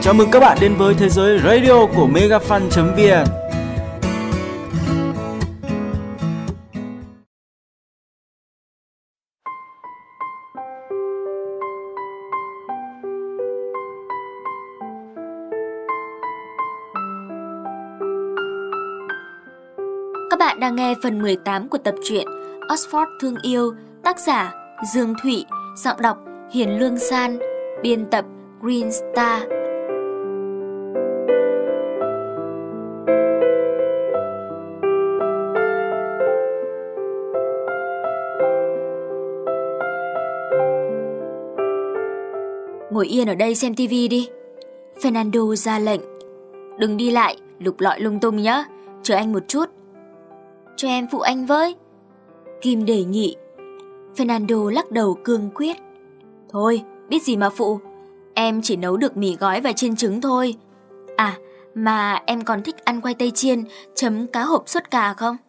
Chào mừng các bạn đến với thế giới radio của megafan.vn. Các bạn đang nghe phần 18 của tập truyện Oxford Thương Yêu, tác giả Dương Thụy, giọng đọc Hiền Lương San, biên tập Green Star. Ngồi yên ở đây xem tivi đi. Fernando ra lệnh. Đừng đi lại, lục lọi lung tung nhá. Chờ anh một chút. Cho em phụ anh với. Kim đề nghị. Fernando lắc đầu cương quyết. Thôi, biết gì mà phụ. Em chỉ nấu được mì gói và chiên trứng thôi. À, mà em còn thích ăn khoai tây chiên chấm cá hộp sốt cà không?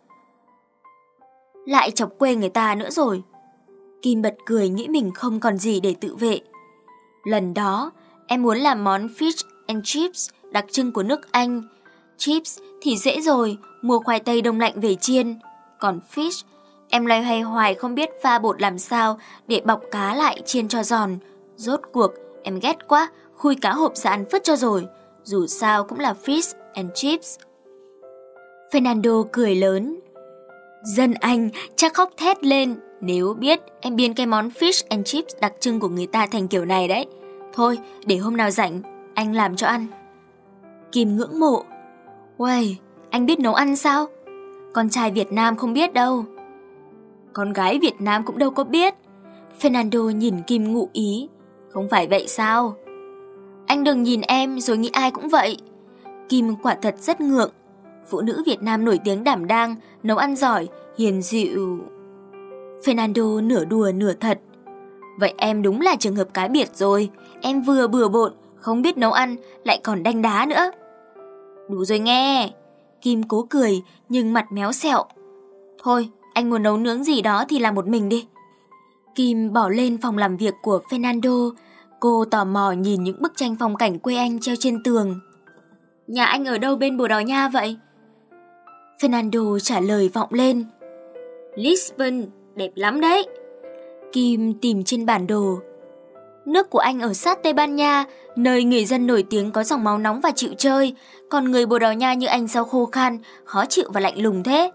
Lại chọc quê người ta nữa rồi. Kim bật cười nghĩ mình không còn gì để tự vệ. Lần đó, em muốn làm món fish and chips đặc trưng của nước Anh. Chips thì dễ rồi, mua khoai tây đông lạnh về chiên. Còn fish, em loay hoay hoài không biết pha bột làm sao để bọc cá lại chiên cho giòn. Rốt cuộc, em ghét quá, khui cá hộp ra ăn phứt cho rồi. Dù sao cũng là fish and chips. Fernando cười lớn. Dân Anh chắc khóc thét lên nếu biết em biến cái món fish and chips đặc trưng của người ta thành kiểu này đấy. Thôi, để hôm nào rảnh, anh làm cho ăn. Kim ngưỡng mộ. Uầy, anh biết nấu ăn sao? Con trai Việt Nam không biết đâu. Con gái Việt Nam cũng đâu có biết. Fernando nhìn Kim ngụ ý. Không phải vậy sao? Anh đừng nhìn em rồi nghĩ ai cũng vậy. Kim quả thật rất ngượng. Phụ nữ Việt Nam nổi tiếng đảm đang, nấu ăn giỏi, hiền dịu. Fernando nửa đùa nửa thật. Vậy em đúng là trường hợp cá biệt rồi. Em vừa bừa bộn, không biết nấu ăn, lại còn đanh đá nữa. Đủ rồi nghe. Kim cố cười nhưng mặt méo xẹo. Thôi, anh muốn nấu nướng gì đó thì làm một mình đi. Kim bỏ lên phòng làm việc của Fernando. Cô tò mò nhìn những bức tranh phong cảnh quê anh treo trên tường. Nhà anh ở đâu bên Bồ Đào Nha vậy? Fernando trả lời vọng lên. Lisbon, đẹp lắm đấy. Kim tìm trên bản đồ. Nước của anh ở sát Tây Ban Nha, nơi người dân nổi tiếng có dòng máu nóng và chịu chơi. Còn người Bồ Đào Nha như anh sao khô khan, khó chịu và lạnh lùng thế?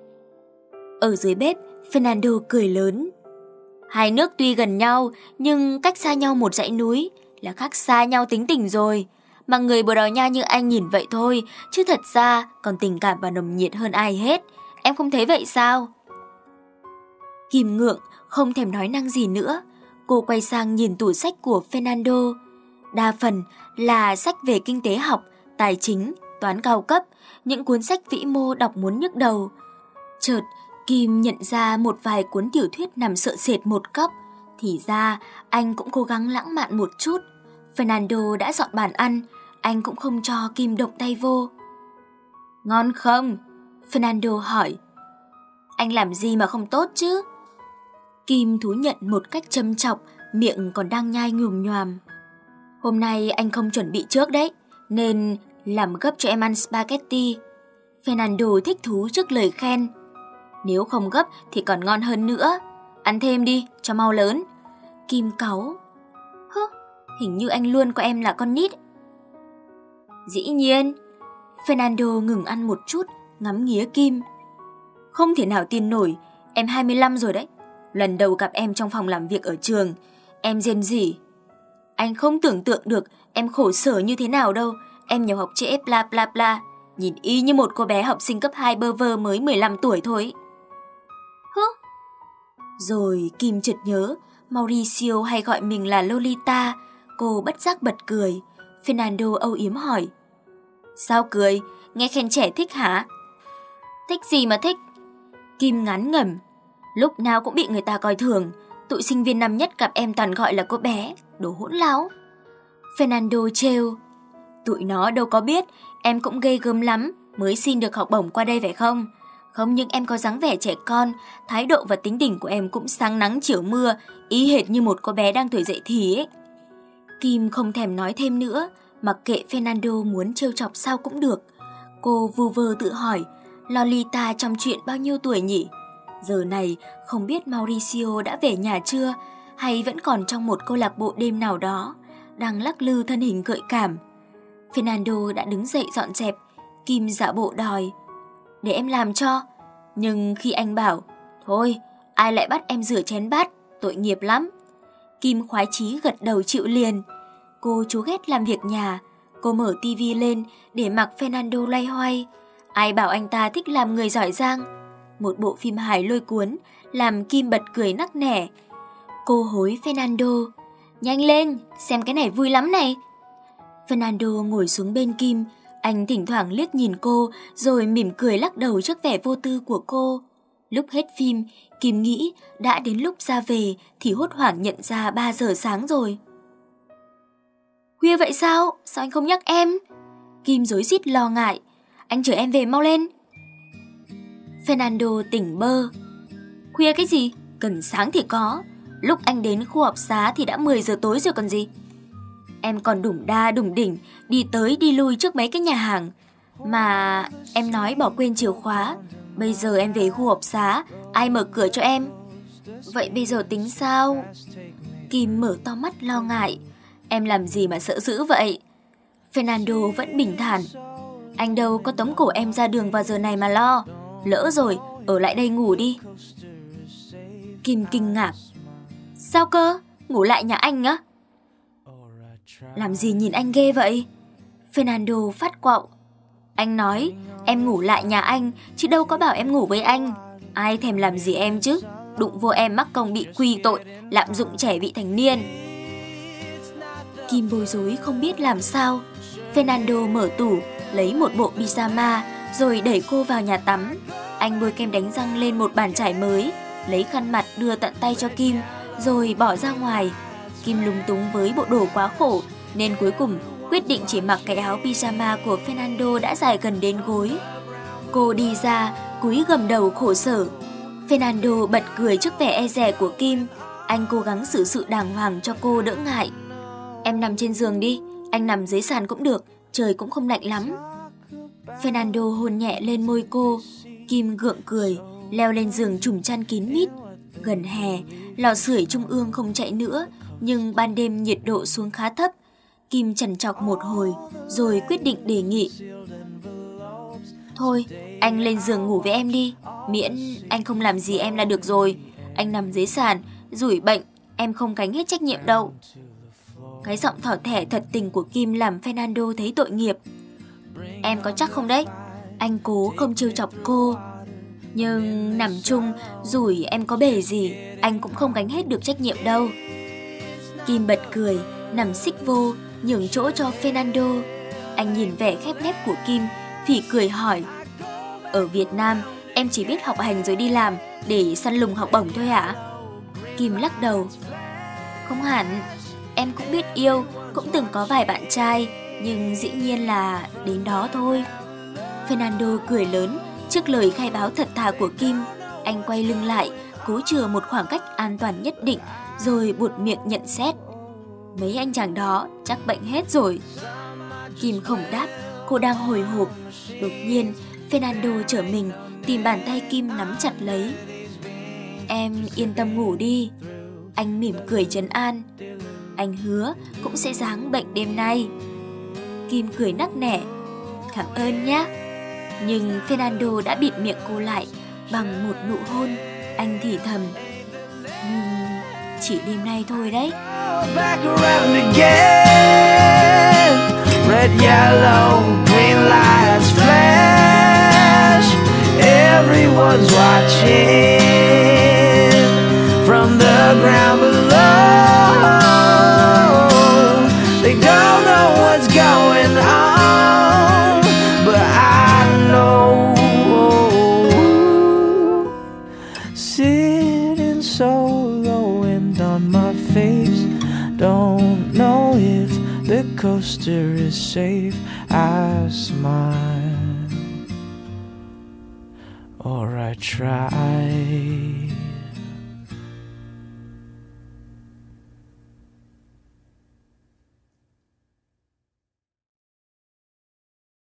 Ở dưới bếp, Fernando cười lớn. Hai nước tuy gần nhau, nhưng cách xa nhau một dãy núi, là khác xa nhau tính tình rồi. Mà người Bồ Đào Nha như anh nhìn vậy thôi, chứ thật ra còn tình cảm và nồng nhiệt hơn ai hết. Em không thấy vậy sao? Kim ngượng, không thèm nói năng gì nữa. Cô quay sang nhìn tủ sách của Fernando. Đa phần là sách về kinh tế học, tài chính, toán cao cấp, những cuốn sách vĩ mô đọc muốn nhức đầu. Chợt, Kim nhận ra một vài cuốn tiểu thuyết nằm sợ sệt một góc. Thì ra, anh cũng cố gắng lãng mạn một chút. Fernando đã dọn bàn ăn, anh cũng không cho Kim động tay vô. Ngon không? Fernando hỏi. Anh làm gì mà không tốt chứ? Kim thú nhận một cách châm chọc, miệng còn đang nhai nhùm nhoàm. Hôm nay anh không chuẩn bị trước đấy, nên làm gấp cho em ăn spaghetti. Fernando thích thú trước lời khen. Nếu không gấp thì còn ngon hơn nữa. Ăn thêm đi, cho mau lớn. Kim cáu. Hứ, hình như anh luôn coi em là con nít. Dĩ nhiên. Fernando ngừng ăn một chút, ngắm nghía Kim. Không thể nào tin nổi, em 25 rồi đấy. Lần đầu gặp em trong phòng làm việc ở trường, em rên rỉ. Anh không tưởng tượng được em khổ sở như thế nào đâu. Em nhập học trễ bla bla bla. Nhìn y như một cô bé học sinh cấp 2 bơ vơ mới 15 tuổi thôi. Hứ? Rồi Kim chợt nhớ Mauricio hay gọi mình là Lolita. Cô bất giác bật cười. Fernando âu yếm hỏi. Sao cười? Nghe khen trẻ thích hả? Thích gì mà thích? Kim ngán ngẩm. Lúc nào cũng bị người ta coi thường. Tụi sinh viên năm nhất gặp em toàn gọi là cô bé. Đồ hỗn láo. Fernando trêu. Tụi nó đâu có biết em cũng ghê gớm lắm mới xin được học bổng qua đây phải không? Không những em có dáng vẻ trẻ con, thái độ và tính tình của em cũng sáng nắng chiều mưa, y hệt như một cô bé đang tuổi dậy thì ấy. Kim không thèm nói thêm nữa, Mặc kệ Fernando muốn trêu chọc sao cũng được. Cô vu vơ tự hỏi, Lolita trong chuyện bao nhiêu tuổi nhỉ? Giờ này không biết Mauricio đã về nhà chưa, hay vẫn còn trong một câu lạc bộ đêm nào đó, đang lắc lư thân hình gợi cảm. Fernando đã đứng dậy dọn dẹp. Kim giả bộ đòi, để em làm cho. Nhưng khi anh bảo, thôi, ai lại bắt em rửa chén bát, tội nghiệp lắm, Kim khoái chí gật đầu chịu liền. Cô chú ghét làm việc nhà. Cô mở tivi lên để mặc Fernando loay hoay. Ai bảo anh ta thích làm người giỏi giang. Một bộ phim hài lôi cuốn làm Kim bật cười nắc nẻ. Cô hối Fernando, nhanh lên, xem cái này vui lắm này. Fernando ngồi xuống bên Kim. Anh thỉnh thoảng liếc nhìn cô rồi mỉm cười lắc đầu trước vẻ vô tư của cô. Lúc hết phim, Kim nghĩ đã đến lúc ra về thì hốt hoảng nhận ra 3 giờ sáng rồi. Khuya vậy sao? Sao anh không nhắc em? Kim rối rít lo ngại. Anh chở em về mau lên. Fernando tỉnh bơ. Khuya cái gì? Cần sáng thì có. Lúc anh đến khu học xá thì đã 10 giờ tối rồi còn gì. Em còn đủng đa đủng đỉnh đi tới đi lui trước mấy cái nhà hàng. Mà em nói bỏ quên chìa khóa. Bây giờ em về khu học xá, ai mở cửa cho em? Vậy bây giờ tính sao? Kim mở to mắt lo ngại. Em làm gì mà sợ dữ vậy? Fernando vẫn bình thản. Anh đâu có tống cổ em ra đường vào giờ này mà lo. Lỡ rồi, ở lại đây ngủ đi. Kim kinh ngạc. Sao cơ? Ngủ lại nhà anh á? Làm gì nhìn anh ghê vậy? Fernando phát quạo. Anh nói em ngủ lại nhà anh, chứ đâu có bảo em ngủ với anh. Ai thèm làm gì em chứ? Đụng vô em mắc công bị quy tội lạm dụng trẻ vị thành niên. Kim bối rối không biết làm sao. Fernando mở tủ, lấy một bộ pyjama rồi đẩy cô vào nhà tắm. Anh bôi kem đánh răng lên một bàn chải mới, lấy khăn mặt đưa tận tay cho Kim, rồi bỏ ra ngoài. Kim lúng túng với bộ đồ quá khổ, nên cuối cùng quyết định chỉ mặc cái áo pyjama của Fernando đã dài gần đến gối. Cô đi ra, cúi gầm đầu khổ sở. Fernando bật cười trước vẻ e dè của Kim. Anh cố gắng xử sự đàng hoàng cho cô đỡ ngại. Em nằm trên giường đi, anh nằm dưới sàn cũng được, trời cũng không lạnh lắm. Fernando hôn nhẹ lên môi cô. Kim gượng cười, leo lên giường trùm chăn kín mít. Gần hè, lò sưởi trung ương không chạy nữa, nhưng ban đêm nhiệt độ xuống khá thấp. Kim chần chọc một hồi, rồi quyết định đề nghị. Thôi, anh lên giường ngủ với em đi, miễn anh không làm gì em là được rồi. Anh nằm dưới sàn, rủi bệnh, em không gánh hết trách nhiệm đâu. Cái giọng thỏ thẻ thật tình của Kim làm Fernando thấy tội nghiệp. Em có chắc không đấy? Anh cố không trêu chọc cô. Nhưng nằm chung, rủi em có bể gì, anh cũng không gánh hết được trách nhiệm đâu. Kim bật cười, nằm xích vô, nhường chỗ cho Fernando. Anh nhìn vẻ khép nép của Kim, phỉ cười hỏi. Ở Việt Nam, em chỉ biết học hành rồi đi làm để săn lùng học bổng thôi hả? Kim lắc đầu. Không hẳn, em cũng biết yêu, cũng từng có vài bạn trai, nhưng dĩ nhiên là đến đó thôi. Fernando cười lớn trước lời khai báo thật thà của Kim. Anh quay lưng lại, cố chừa một khoảng cách an toàn nhất định, rồi buột miệng nhận xét. Mấy anh chàng đó chắc bệnh hết rồi. Kim không đáp, cô đang hồi hộp. Đột nhiên, Fernando trở mình, tìm bàn tay Kim nắm chặt lấy. Em yên tâm ngủ đi. Anh mỉm cười trấn an. Anh hứa cũng sẽ ráng bệnh đêm nay. Kim cười nắc nẻ. Cảm ơn nhé. Nhưng Fernando đã bịt miệng cô lại bằng một nụ hôn. Anh thì thầm. Nhưng chỉ đêm nay thôi đấy. Back around again. Red, yellow, green lights flash. Everyone's watching from the ground below. They don't know what's going on, but I know. Sitting solo, wind on my face. Don't know if the coaster is safe. I smile, or I try.